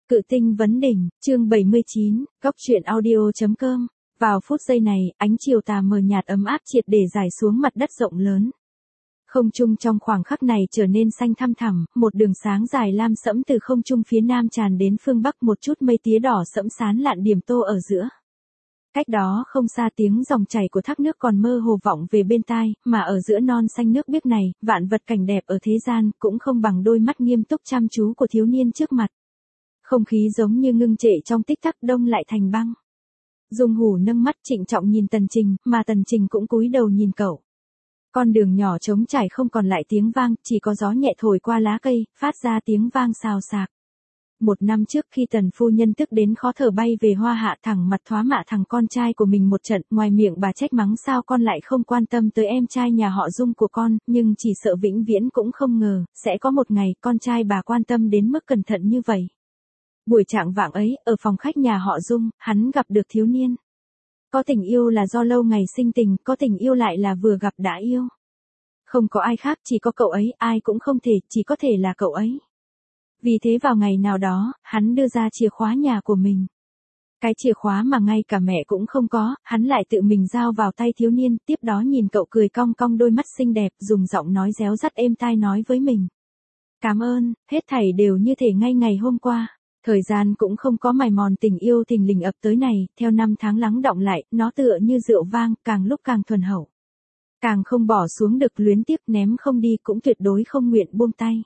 Cự tinh vấn đỉnh, chương 79, góc truyện audio.com. Vào phút giây này, ánh chiều tà mờ nhạt ấm áp triệt để rải xuống mặt đất rộng lớn. Không trung trong khoảng khắc này trở nên xanh thăm thẳm, một đường sáng dài lam sẫm từ không trung phía nam tràn đến phương bắc, một chút mây tía đỏ sẫm sán lạn điểm tô ở giữa. Cách đó không xa tiếng dòng chảy của thác nước còn mơ hồ vọng về bên tai, mà ở giữa non xanh nước biếc này, vạn vật cảnh đẹp ở thế gian cũng không bằng đôi mắt nghiêm túc chăm chú của thiếu niên trước mặt. Không khí giống như ngưng trệ trong tích tắc, đông lại thành băng. Dung Hủ nâng mắt trịnh trọng nhìn Tần Trình, mà Tần Trình cũng cúi đầu nhìn cậu. Con đường nhỏ trống trải không còn lại tiếng vang, chỉ có gió nhẹ thổi qua lá cây, phát ra tiếng vang xào xạc. Một năm trước khi Tần phu nhân tức đến khó thở bay về Hoa Hạ, thẳng mặt thoá mạ thằng con trai của mình một trận, ngoài miệng bà trách mắng sao con lại không quan tâm tới em trai nhà họ Dung của con, nhưng chỉ sợ vĩnh viễn cũng không ngờ, sẽ có một ngày con trai bà quan tâm đến mức cẩn thận như vậy. Buổi trạng vạng ấy, ở phòng khách nhà họ Dung, hắn gặp được thiếu niên. Có tình yêu là do lâu ngày sinh tình, có tình yêu lại là vừa gặp đã yêu. Không có ai khác, chỉ có cậu ấy, ai cũng không thể, chỉ có thể là cậu ấy. Vì thế vào ngày nào đó, hắn đưa ra chìa khóa nhà của mình. Cái chìa khóa mà ngay cả mẹ cũng không có, hắn lại tự mình giao vào tay thiếu niên, tiếp đó nhìn cậu cười cong cong đôi mắt xinh đẹp, dùng giọng nói réo rắt êm tai nói với mình. Cảm ơn, hết thảy đều như thể ngay ngày hôm qua. Thời gian cũng không có mài mòn tình yêu thình lình ập tới này, theo năm tháng lắng đọng lại, nó tựa như rượu vang, càng lúc càng thuần hậu. Càng không bỏ xuống được, luyến tiếc ném không đi, cũng tuyệt đối không nguyện buông tay.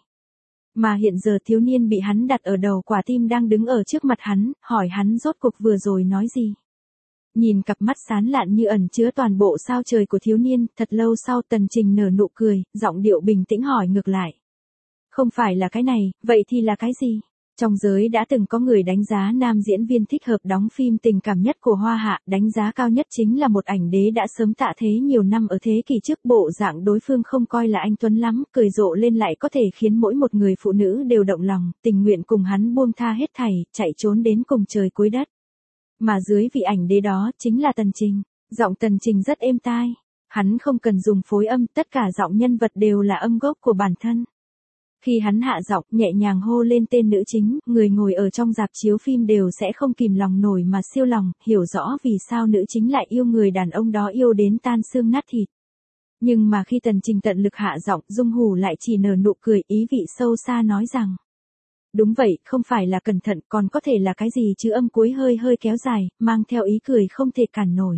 Mà hiện giờ thiếu niên bị hắn đặt ở đầu quả tim đang đứng ở trước mặt hắn, hỏi hắn rốt cuộc vừa rồi nói gì. Nhìn cặp mắt sán lạn như ẩn chứa toàn bộ sao trời của thiếu niên, thật lâu sau Tần Trình nở nụ cười, giọng điệu bình tĩnh hỏi ngược lại. Không phải là cái này, vậy thì là cái gì? Trong giới đã từng có người đánh giá nam diễn viên thích hợp đóng phim tình cảm nhất của Hoa Hạ, đánh giá cao nhất chính là một ảnh đế đã sớm tạ thế nhiều năm ở thế kỷ trước, bộ dạng đối phương không coi là anh tuấn lắm, cười rộ lên lại có thể khiến mỗi một người phụ nữ đều động lòng, tình nguyện cùng hắn buông tha hết thảy, chạy trốn đến cùng trời cuối đất. Mà dưới vị ảnh đế đó chính là Tần Trình. Giọng Tần Trình rất êm tai, hắn không cần dùng phối âm, tất cả giọng nhân vật đều là âm gốc của bản thân. Khi hắn hạ giọng, nhẹ nhàng hô lên tên nữ chính, người ngồi ở trong rạp chiếu phim đều sẽ không kìm lòng nổi mà siêu lòng, hiểu rõ vì sao nữ chính lại yêu người đàn ông đó yêu đến tan xương nát thịt. Nhưng mà khi Tần Trình tận lực hạ giọng, Dung Hủ lại chỉ nở nụ cười, ý vị sâu xa nói rằng. Đúng vậy, không phải là cẩn thận, còn có thể là cái gì chứ, âm cuối hơi hơi kéo dài, mang theo ý cười không thể cản nổi.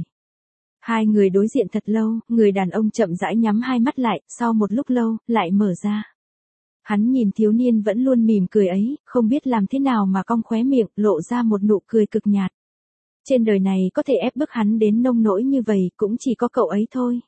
Hai người đối diện thật lâu, người đàn ông chậm rãi nhắm hai mắt lại, sau một lúc lâu, lại mở ra. Hắn nhìn thiếu niên vẫn luôn mỉm cười ấy, không biết làm thế nào mà cong khóe miệng, lộ ra một nụ cười cực nhạt. Trên đời này có thể ép bức hắn đến nông nỗi như vậy, cũng chỉ có cậu ấy thôi.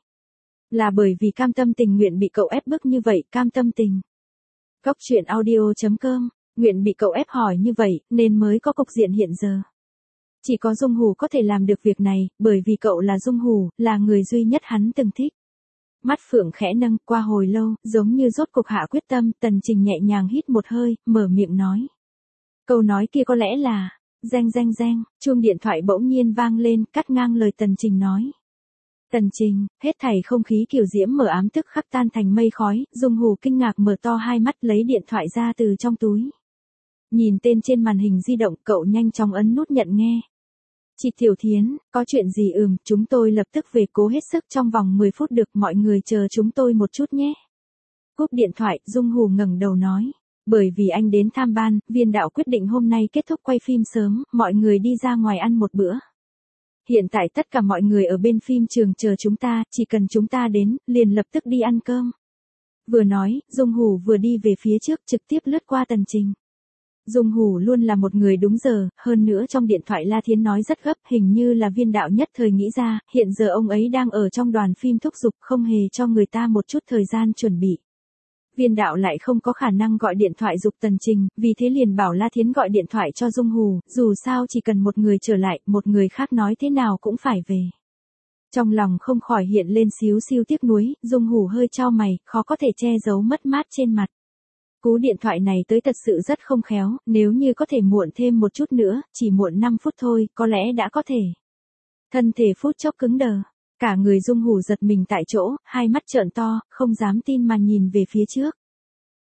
Là bởi vì cam tâm tình nguyện bị cậu ép bức như vậy, cam tâm tình. Góc truyện audio.com, nguyện bị cậu ép hỏi như vậy, nên mới có cục diện hiện giờ. Chỉ có Dung Hủ có thể làm được việc này, bởi vì cậu là Dung Hủ, là người duy nhất hắn từng thích. Mắt phượng khẽ nâng, qua hồi lâu, giống như rốt cục hạ quyết tâm, Tần Trình nhẹ nhàng hít một hơi, mở miệng nói. Câu nói kia có lẽ là, reng reng reng, chuông điện thoại bỗng nhiên vang lên, cắt ngang lời Tần Trình nói. Tần Trình, hết thảy không khí kiều diễm mở ám tức khắc tan thành mây khói, Dung Hủ kinh ngạc mở to hai mắt lấy điện thoại ra từ trong túi. Nhìn tên trên màn hình di động, cậu nhanh chóng ấn nút nhận nghe. Chị Tiểu Thiến, có chuyện gì chúng tôi lập tức về, cố hết sức trong vòng 10 phút được, mọi người chờ chúng tôi một chút nhé. Cúp điện thoại, Dung Hủ ngẩng đầu nói. Bởi vì anh đến tham ban, viên đạo quyết định hôm nay kết thúc quay phim sớm, mọi người đi ra ngoài ăn một bữa. Hiện tại tất cả mọi người ở bên phim trường chờ chúng ta, chỉ cần chúng ta đến, liền lập tức đi ăn cơm. Vừa nói, Dung Hủ vừa đi về phía trước trực tiếp lướt qua Tần Trình. Dung Hủ luôn là một người đúng giờ, hơn nữa trong điện thoại La Thiến nói rất gấp, hình như là viên đạo nhất thời nghĩ ra, hiện giờ ông ấy đang ở trong đoàn phim thúc giục, không hề cho người ta một chút thời gian chuẩn bị. Viên đạo lại không có khả năng gọi điện thoại giục Tần Trình, vì thế liền bảo La Thiến gọi điện thoại cho Dung Hủ, dù sao chỉ cần một người trở lại, một người khác nói thế nào cũng phải về. Trong lòng không khỏi hiện lên xíu xiu tiếc nuối, Dung Hủ hơi chau mày, khó có thể che giấu mất mát trên mặt. Cú điện thoại này tới thật sự rất không khéo, nếu như có thể muộn thêm một chút nữa, chỉ muộn 5 phút thôi, có lẽ đã có thể. Thân thể phút chốc cứng đờ, cả người Dung Hủ giật mình tại chỗ, hai mắt trợn to, không dám tin mà nhìn về phía trước.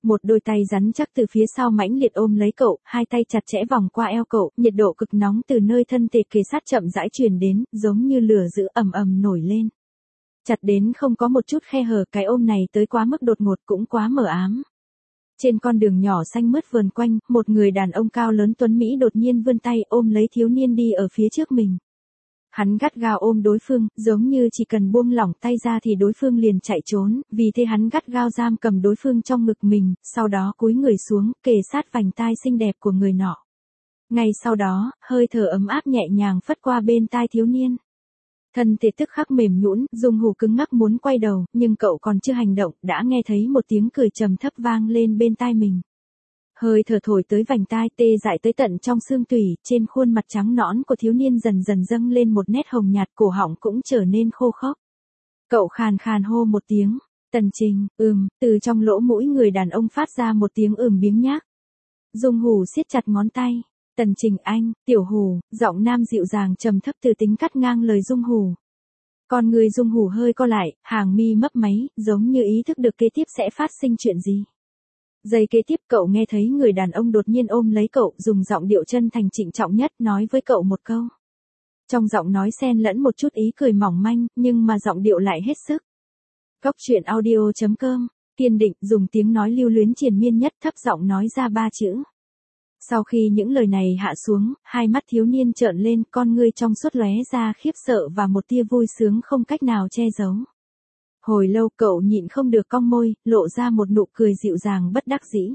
Một đôi tay rắn chắc từ phía sau mãnh liệt ôm lấy cậu, hai tay chặt chẽ vòng qua eo cậu, nhiệt độ cực nóng từ nơi thân thể kề sát chậm rãi truyền đến, giống như lửa dữ ầm ầm nổi lên. Chặt đến không có một chút khe hở, cái ôm này tới quá mức đột ngột cũng quá mờ ám. Trên con đường nhỏ xanh mướt vườn quanh, một người đàn ông cao lớn tuấn Mỹ đột nhiên vươn tay ôm lấy thiếu niên đi ở phía trước mình. Hắn gắt gao ôm đối phương, giống như chỉ cần buông lỏng tay ra thì đối phương liền chạy trốn, vì thế hắn gắt gao giam cầm đối phương trong ngực mình, sau đó cúi người xuống, kề sát vành tai xinh đẹp của người nọ. Ngay sau đó, hơi thở ấm áp nhẹ nhàng phất qua bên tai thiếu niên. Thân thể tức khắc mềm nhũn, Dung Hủ cứng ngắc muốn quay đầu, nhưng cậu còn chưa hành động, đã nghe thấy một tiếng cười trầm thấp vang lên bên tai mình. Hơi thở thổi tới vành tai tê dại tới tận trong xương tủy, trên khuôn mặt trắng nõn của thiếu niên dần dần dâng lên một nét hồng nhạt, cổ họng cũng trở nên khô khốc. Cậu khàn khàn hô một tiếng, Tần Trình, từ trong lỗ mũi người đàn ông phát ra một tiếng biếng nhác. Dung Hủ siết chặt ngón tay, Tần Trình anh, Tiểu Hủ, giọng nam dịu dàng trầm thấp từ tính cắt ngang lời Dung Hủ. Con người Dung Hủ hơi co lại, hàng mi mấp máy, giống như ý thức được kế tiếp sẽ phát sinh chuyện gì. Giây kế tiếp cậu nghe thấy người đàn ông đột nhiên ôm lấy cậu, dùng giọng điệu chân thành trịnh trọng nhất nói với cậu một câu. Trong giọng nói xen lẫn một chút ý cười mỏng manh, nhưng mà giọng điệu lại hết sức. Cóc truyện audio.com, kiên định dùng tiếng nói lưu luyến triền miên nhất thấp giọng nói ra 3 chữ. Sau khi những lời này hạ xuống, hai mắt thiếu niên trợn lên, con ngươi trong suốt lóe ra khiếp sợ và một tia vui sướng không cách nào che giấu. Hồi lâu cậu nhịn không được cong môi, lộ ra một nụ cười dịu dàng bất đắc dĩ.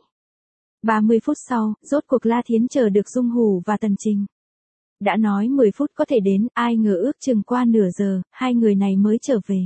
30 phút sau, rốt cuộc La Thiến chờ được Dung Hủ và Tần Trình. Đã nói 10 phút có thể đến, ai ngờ ước chừng qua nửa giờ, hai người này mới trở về.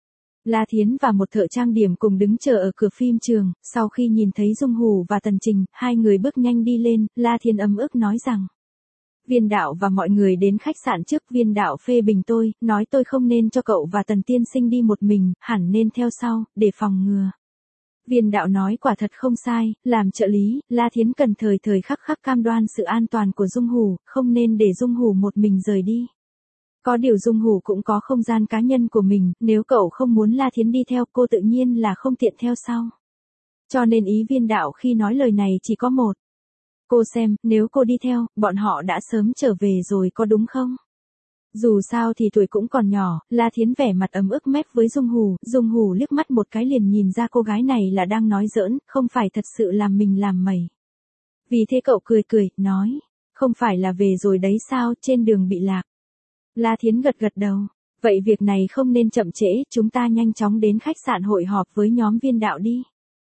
La Thiến và một thợ trang điểm cùng đứng chờ ở cửa phim trường, sau khi nhìn thấy Dung Hủ và Tần Trình, hai người bước nhanh đi lên, La Thiến ấm ức nói rằng. Viên đạo và mọi người đến khách sạn trước, viên đạo phê bình tôi, nói tôi không nên cho cậu và Tần tiên sinh đi một mình, hẳn nên theo sau, để phòng ngừa. Viên đạo nói quả thật không sai, làm trợ lý, La Thiến cần thời thời khắc khắc cam đoan sự an toàn của Dung Hủ, không nên để Dung Hủ một mình rời đi. Có điều Dung Hủ cũng có không gian cá nhân của mình, nếu cậu không muốn La Thiến đi theo cô tự nhiên là không tiện theo sau. Cho nên ý viên đạo khi nói lời này chỉ có một. Cô xem, nếu cô đi theo, bọn họ đã sớm trở về rồi có đúng không? Dù sao thì tuổi cũng còn nhỏ, La Thiến vẻ mặt ấm ức mép với Dung Hủ liếc mắt một cái liền nhìn ra cô gái này là đang nói giỡn, không phải thật sự làm mình làm mẩy. Vì thế cậu cười, nói, không phải là về rồi đấy sao, trên đường bị lạc. La Thiến gật đầu, vậy việc này không nên chậm trễ, chúng ta nhanh chóng đến khách sạn hội họp với nhóm viên đạo đi.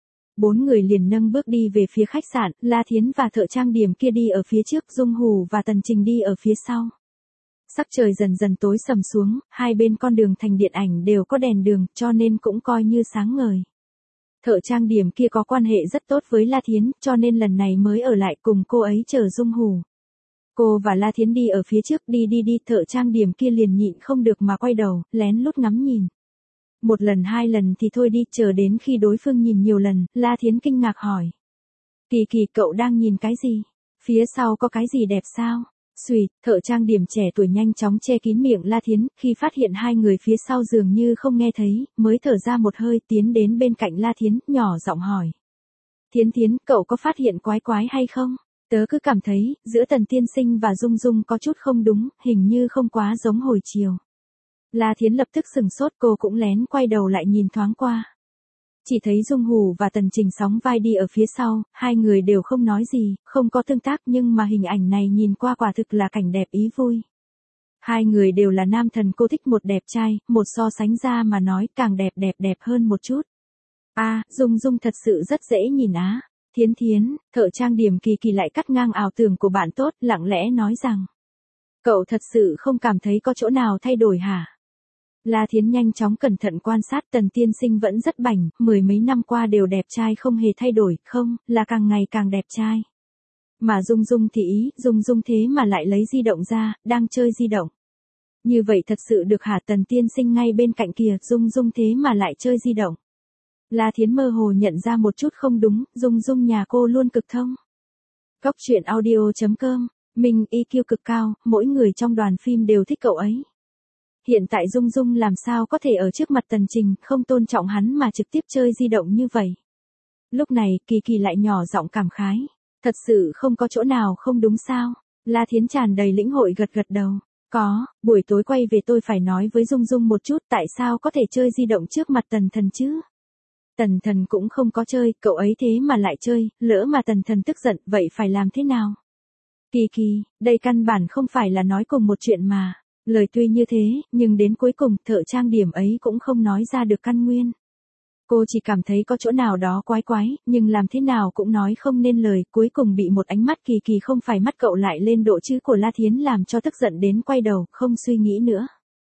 4 người liền nâng bước đi về phía khách sạn, La Thiến và thợ trang điểm kia đi ở phía trước, Dung Hủ và Tần Trình đi ở phía sau. Sắc trời dần dần tối sầm xuống, hai bên con đường thành điện ảnh đều có đèn đường, cho nên cũng coi như sáng ngời. Thợ trang điểm kia có quan hệ rất tốt với La Thiến, cho nên lần này mới ở lại cùng cô ấy chờ Dung Hủ. Cô và La Thiến đi ở phía trước, đi, thợ trang điểm kia liền nhịn không được mà quay đầu, lén lút ngắm nhìn. Một lần 2 lần thì thôi đi, chờ đến khi đối phương nhìn nhiều lần, La Thiến kinh ngạc hỏi. Kỳ, cậu đang nhìn cái gì? Phía sau có cái gì đẹp sao? Xùi, thợ trang điểm trẻ tuổi nhanh chóng che kín miệng La Thiến, khi phát hiện hai người phía sau dường như không nghe thấy, mới thở ra một hơi tiến đến bên cạnh La Thiến, nhỏ giọng hỏi. Thiến, cậu có phát hiện quái hay không? Tớ cứ cảm thấy, giữa Tần tiên sinh và Dung có chút không đúng, hình như không quá giống hồi chiều. La Thiến lập tức sừng sốt, cô cũng lén quay đầu lại nhìn thoáng qua. Chỉ thấy Dung Hủ và Tần Trình sóng vai đi ở phía sau, hai người đều không nói gì, không có tương tác nhưng mà hình ảnh này nhìn qua quả thực là cảnh đẹp ý vui. Hai người đều là nam thần, cô thích một đẹp trai, một so sánh ra mà nói càng đẹp hơn một chút. Dung thật sự rất dễ nhìn á. Thiến, thợ trang điểm kỳ lại cắt ngang ảo tưởng của bạn tốt, lặng lẽ nói rằng. Cậu thật sự không cảm thấy có chỗ nào thay đổi hả? La Thiến nhanh chóng cẩn thận quan sát, Tần tiên sinh vẫn rất bảnh, 10 mấy năm qua đều đẹp trai không hề thay đổi, không, là càng ngày càng đẹp trai. Mà Dung thì Dung thế mà lại lấy di động ra, đang chơi di động. Như vậy thật sự được hả? Tần tiên sinh ngay bên cạnh kìa, Dung thế mà lại chơi di động. La Thiến mơ hồ nhận ra một chút không đúng, Dung nhà cô luôn cực thông. Cóc truyện audio.com, Minh EQ cực cao, mỗi người trong đoàn phim đều thích cậu ấy. Hiện tại Dung làm sao có thể ở trước mặt Tần Trình không tôn trọng hắn mà trực tiếp chơi di động như vậy. Lúc này, Kỳ Kỳ lại nhỏ giọng cảm khái. Thật sự không có chỗ nào không đúng sao? La Thiến tràn đầy lĩnh hội gật gật đầu. Có, buổi tối quay về tôi phải nói với Dung Dung một chút tại sao có thể chơi di động trước mặt Tần Thần chứ? Tần Thần cũng không có chơi, cậu ấy thế mà lại chơi, lỡ mà Tần Thần tức giận, vậy phải làm thế nào? Kỳ Kỳ, đây căn bản không phải là nói cùng một chuyện mà. Lời tuy như thế, nhưng đến cuối cùng, thợ trang điểm ấy cũng không nói ra được căn nguyên. Cô chỉ cảm thấy có chỗ nào đó quái quái, nhưng làm thế nào cũng nói không nên lời, cuối cùng bị một ánh mắt Kỳ Kỳ không phải mắt cậu lại lên độ chữ của La Thiến làm cho tức giận đến quay đầu, không suy nghĩ nữa.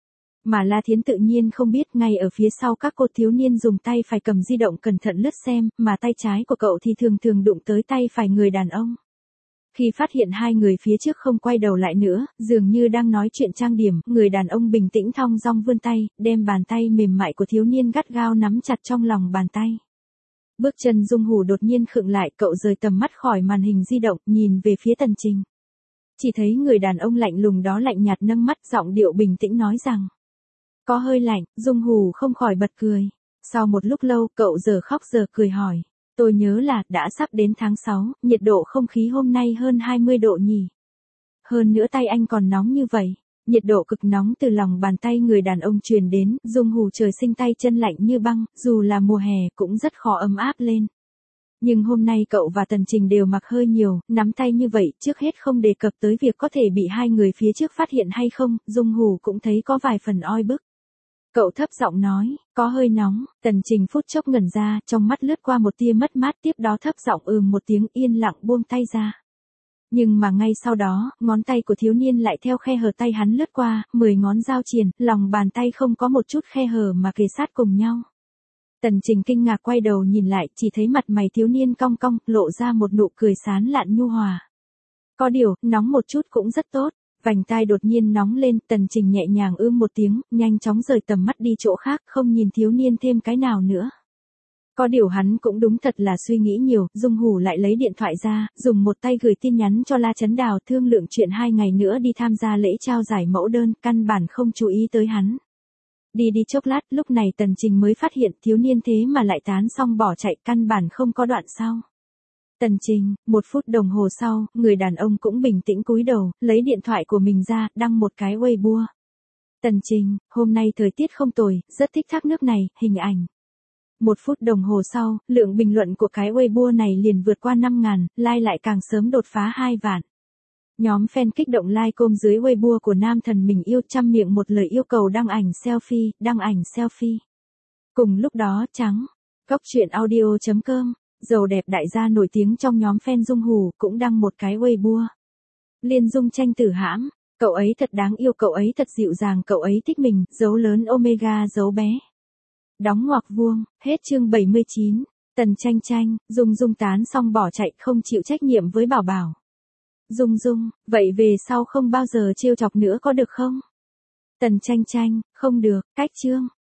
Mà La Thiến tự nhiên không biết, ngay ở phía sau các cô thiếu niên dùng tay phải cầm di động cẩn thận lướt xem, mà tay trái của cậu thì thường thường đụng tới tay phải người đàn ông. Khi phát hiện hai người phía trước không quay đầu lại nữa, dường như đang nói chuyện trang điểm, người đàn ông bình tĩnh thong dong vươn tay, đem bàn tay mềm mại của thiếu niên gắt gao nắm chặt trong lòng bàn tay. Bước chân Dung Hủ đột nhiên khựng lại, cậu rời tầm mắt khỏi màn hình di động, nhìn về phía Tần Trình. Chỉ thấy người đàn ông lạnh lùng đó lạnh nhạt nâng mắt, giọng điệu bình tĩnh nói rằng. Có hơi lạnh, Dung Hủ không khỏi bật cười. Sau một lúc lâu, cậu giờ khóc giờ cười hỏi. Tôi nhớ là, đã sắp đến tháng 6, nhiệt độ không khí hôm nay hơn 20 độ nhỉ. Hơn nữa tay anh còn nóng như vậy. Nhiệt độ cực nóng từ lòng bàn tay người đàn ông truyền đến, Dung Hủ trời sinh tay chân lạnh như băng, dù là mùa hè cũng rất khó ấm áp lên. Nhưng hôm nay cậu và Tần Trình đều mặc hơi nhiều, nắm tay như vậy, trước hết không đề cập tới việc có thể bị hai người phía trước phát hiện hay không, Dung Hủ cũng thấy có vài phần oi bức. Cậu thấp giọng nói, có hơi nóng, Tần Trình phút chốc ngẩn ra, trong mắt lướt qua một tia mất mát, tiếp đó thấp giọng một tiếng, yên lặng buông tay ra. Nhưng mà ngay sau đó, ngón tay của thiếu niên lại theo khe hở tay hắn lướt qua, 10 ngón giao triền, lòng bàn tay không có một chút khe hở mà kề sát cùng nhau. Tần Trình kinh ngạc quay đầu nhìn lại, chỉ thấy mặt mày thiếu niên cong cong, lộ ra một nụ cười sán lạn nhu hòa. Có điều, nóng một chút cũng rất tốt. Vành tai đột nhiên nóng lên, Tần Trình nhẹ nhàng một tiếng, nhanh chóng rời tầm mắt đi chỗ khác, không nhìn thiếu niên thêm cái nào nữa. Có điều hắn cũng đúng thật là suy nghĩ nhiều, Dung Hủ lại lấy điện thoại ra, dùng một tay gửi tin nhắn cho La Chấn Đào thương lượng chuyện 2 ngày nữa đi tham gia lễ trao giải mẫu đơn, căn bản không chú ý tới hắn. Đi chốc lát, lúc này Tần Trình mới phát hiện thiếu niên thế mà lại tán xong bỏ chạy, căn bản không có đoạn sau. Tần Trình, 1 phút đồng hồ sau, người đàn ông cũng bình tĩnh cúi đầu, lấy điện thoại của mình ra, đăng một cái Weibo. Tần Trình, hôm nay thời tiết không tồi, rất thích thác nước này, hình ảnh. 1 phút đồng hồ sau, lượng bình luận của cái Weibo này liền vượt qua 5.000, like lại càng sớm đột phá 2 vạn. Nhóm fan kích động like com dưới Weibo của nam thần mình yêu, trăm miệng một lời yêu cầu đăng ảnh selfie. Cùng lúc đó, Góc truyện audio.com, giàu đẹp đại gia nổi tiếng trong nhóm fan Dung Hủ cũng đăng một cái Weibo. Liên Dung tranh tử hãm, cậu ấy thật đáng yêu, cậu ấy thật dịu dàng, cậu ấy thích mình, dấu lớn omega dấu bé. Đóng ngoặc vuông, hết chương 79, Tần Tranh, Dung tán xong bỏ chạy không chịu trách nhiệm với Bảo Bảo. Dung, vậy về sau không bao giờ trêu chọc nữa có được không? Tần Tranh, không được, cách chương.